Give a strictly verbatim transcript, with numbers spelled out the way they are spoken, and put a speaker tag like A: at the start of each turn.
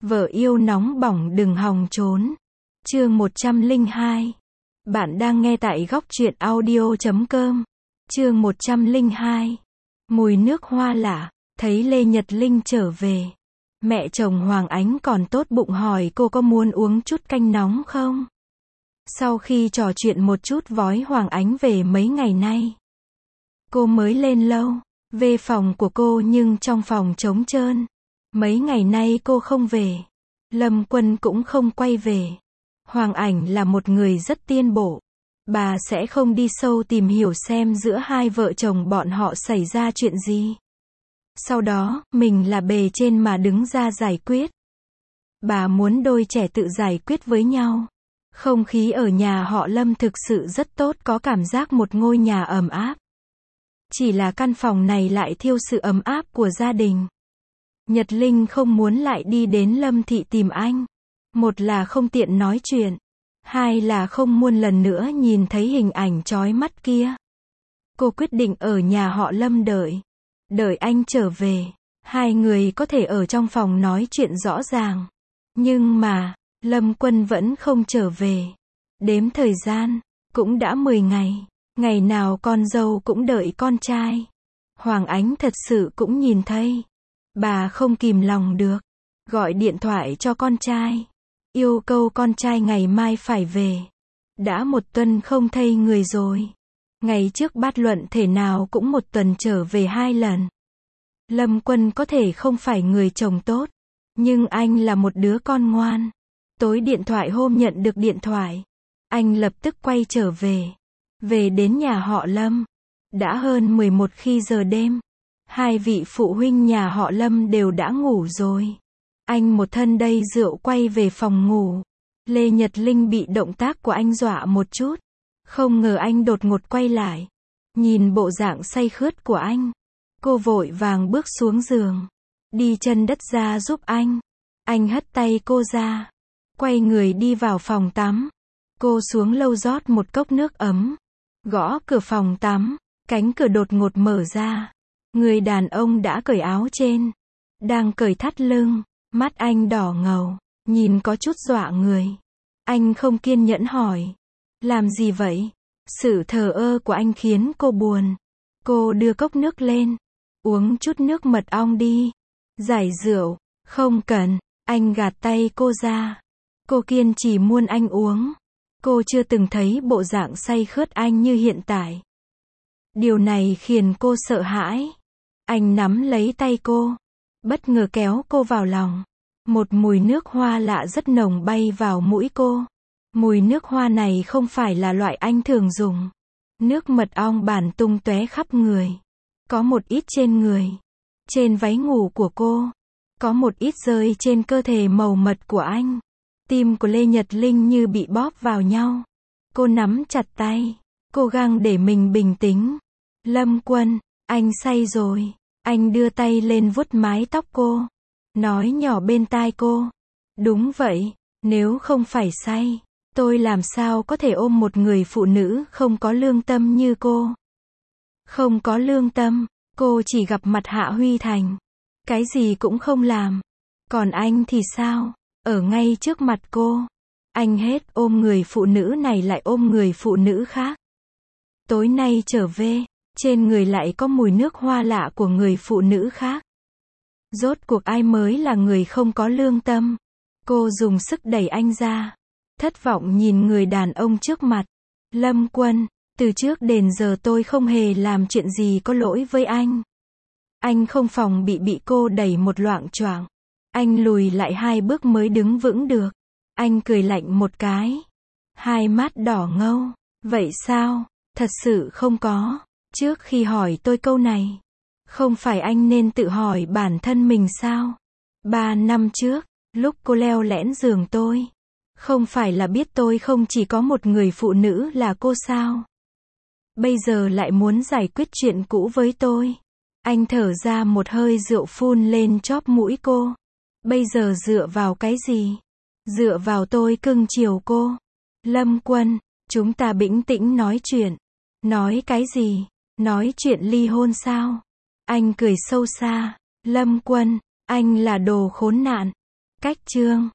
A: Vợ yêu nóng bỏng đừng hòng trốn. Chương một trăm lẻ hai. Bạn đang nghe tại góc truyện audio chấm com. Chương một trăm lẻ hai. Mùi nước hoa lạ, thấy Lê Nhật Linh trở về. Mẹ chồng Hoàng Ánh còn tốt bụng hỏi cô có muốn uống chút canh nóng không? Sau khi trò chuyện một chút vói Hoàng Ánh về mấy ngày nay. Cô mới lên lâu, về phòng của cô nhưng trong phòng trống trơn. Mấy ngày nay cô không về. Lâm Quân cũng không quay về. Hoàng Ảnh là một người rất tiên bộ. Bà sẽ không đi sâu tìm hiểu xem giữa hai vợ chồng bọn họ xảy ra chuyện gì. Sau đó, mình là bề trên mà đứng ra giải quyết. Bà muốn đôi trẻ tự giải quyết với nhau. Không khí ở nhà họ Lâm thực sự rất tốt, có cảm giác một ngôi nhà ấm áp. Chỉ là căn phòng này lại thiếu sự ấm áp của gia đình. Nhật Linh không muốn lại đi đến Lâm Thị tìm anh. Một là không tiện nói chuyện. Hai là không muốn lần nữa nhìn thấy hình ảnh chói mắt kia. Cô quyết định ở nhà họ Lâm đợi. Đợi anh trở về. Hai người có thể ở trong phòng nói chuyện rõ ràng. Nhưng mà, Lâm Quân vẫn không trở về. Đếm thời gian, cũng đã mười ngày. Ngày nào con dâu cũng đợi con trai. Hoàng Ánh thật sự cũng nhìn thấy. Bà không kìm lòng được. Gọi điện thoại cho con trai. Yêu cầu con trai ngày mai phải về. Đã một tuần không thấy người rồi. Ngày trước bát luận thể nào cũng một tuần trở về hai lần. Lâm Quân có thể không phải người chồng tốt. Nhưng anh là một đứa con ngoan. Tối điện thoại hôm nhận được điện thoại. Anh lập tức quay trở về. Về đến nhà họ Lâm. Đã hơn mười một khi giờ đêm. Hai vị phụ huynh nhà họ Lâm đều đã ngủ rồi. Anh một thân đầy rượu quay về phòng ngủ. Lê Nhật Linh bị động tác của anh dọa một chút. Không ngờ anh đột ngột quay lại. Nhìn bộ dạng say khướt của anh. Cô vội vàng bước xuống giường. Đi chân đất ra giúp anh. Anh hất tay cô ra. Quay người đi vào phòng tắm. Cô xuống lâu rót một cốc nước ấm. Gõ cửa phòng tắm. Cánh cửa đột ngột mở ra. Người đàn ông đã cởi áo trên. Đang cởi thắt lưng. Mắt anh đỏ ngầu. Nhìn có chút dọa người. Anh không kiên nhẫn hỏi. Làm gì vậy? Sự thờ ơ của anh khiến cô buồn. Cô đưa cốc nước lên. Uống chút nước mật ong đi. Giải rượu. Không cần. Anh gạt tay cô ra. Cô kiên trì muốn anh uống. Cô chưa từng thấy bộ dạng say khướt anh như hiện tại. Điều này khiến cô sợ hãi. Anh nắm lấy tay cô. Bất ngờ kéo cô vào lòng. Một mùi nước hoa lạ rất nồng bay vào mũi cô. Mùi nước hoa này không phải là loại anh thường dùng. Nước mật ong bản tung tóe khắp người. Có một ít trên người. Trên váy ngủ của cô. Có một ít rơi trên cơ thể màu mật của anh. Tim của Lê Nhật Linh như bị bóp vào nhau. Cô nắm chặt tay. Cố gắng để mình bình tĩnh. Lâm Quân, anh say rồi. Anh đưa tay lên vuốt mái tóc cô. Nói nhỏ bên tai cô. Đúng vậy, nếu không phải say, tôi làm sao có thể ôm một người phụ nữ không có lương tâm như cô. Không có lương tâm, cô chỉ gặp mặt Hạ Huy Thành. Cái gì cũng không làm. Còn anh thì sao? Ở ngay trước mặt cô. Anh hết ôm người phụ nữ này lại ôm người phụ nữ khác. Tối nay trở về. Trên người lại có mùi nước hoa lạ của người phụ nữ khác. Rốt cuộc ai mới là người không có lương tâm? Cô dùng sức đẩy anh ra. Thất vọng nhìn người đàn ông trước mặt. Lâm Quân, từ trước đến giờ tôi không hề làm chuyện gì có lỗi với anh. Anh không phòng bị bị cô đẩy một loạng choạng. Anh lùi lại hai bước mới đứng vững được. Anh cười lạnh một cái. Hai mắt đỏ ngầu. Vậy sao? Thật sự không có. Trước khi hỏi tôi câu này, không phải anh nên tự hỏi bản thân mình sao? Ba năm trước, lúc cô leo lẽn giường tôi, không phải là biết tôi không chỉ có một người phụ nữ là cô sao? Bây giờ lại muốn giải quyết chuyện cũ với tôi. Anh thở ra một hơi rượu phun lên chóp mũi cô. Bây giờ dựa vào cái gì? Dựa vào tôi cưng chiều cô. Lâm Quân, chúng ta bình tĩnh nói chuyện. Nói cái gì? Nói chuyện ly hôn sao? Anh cười sâu xa. Lâm Quân, anh là đồ khốn nạn. Cách chương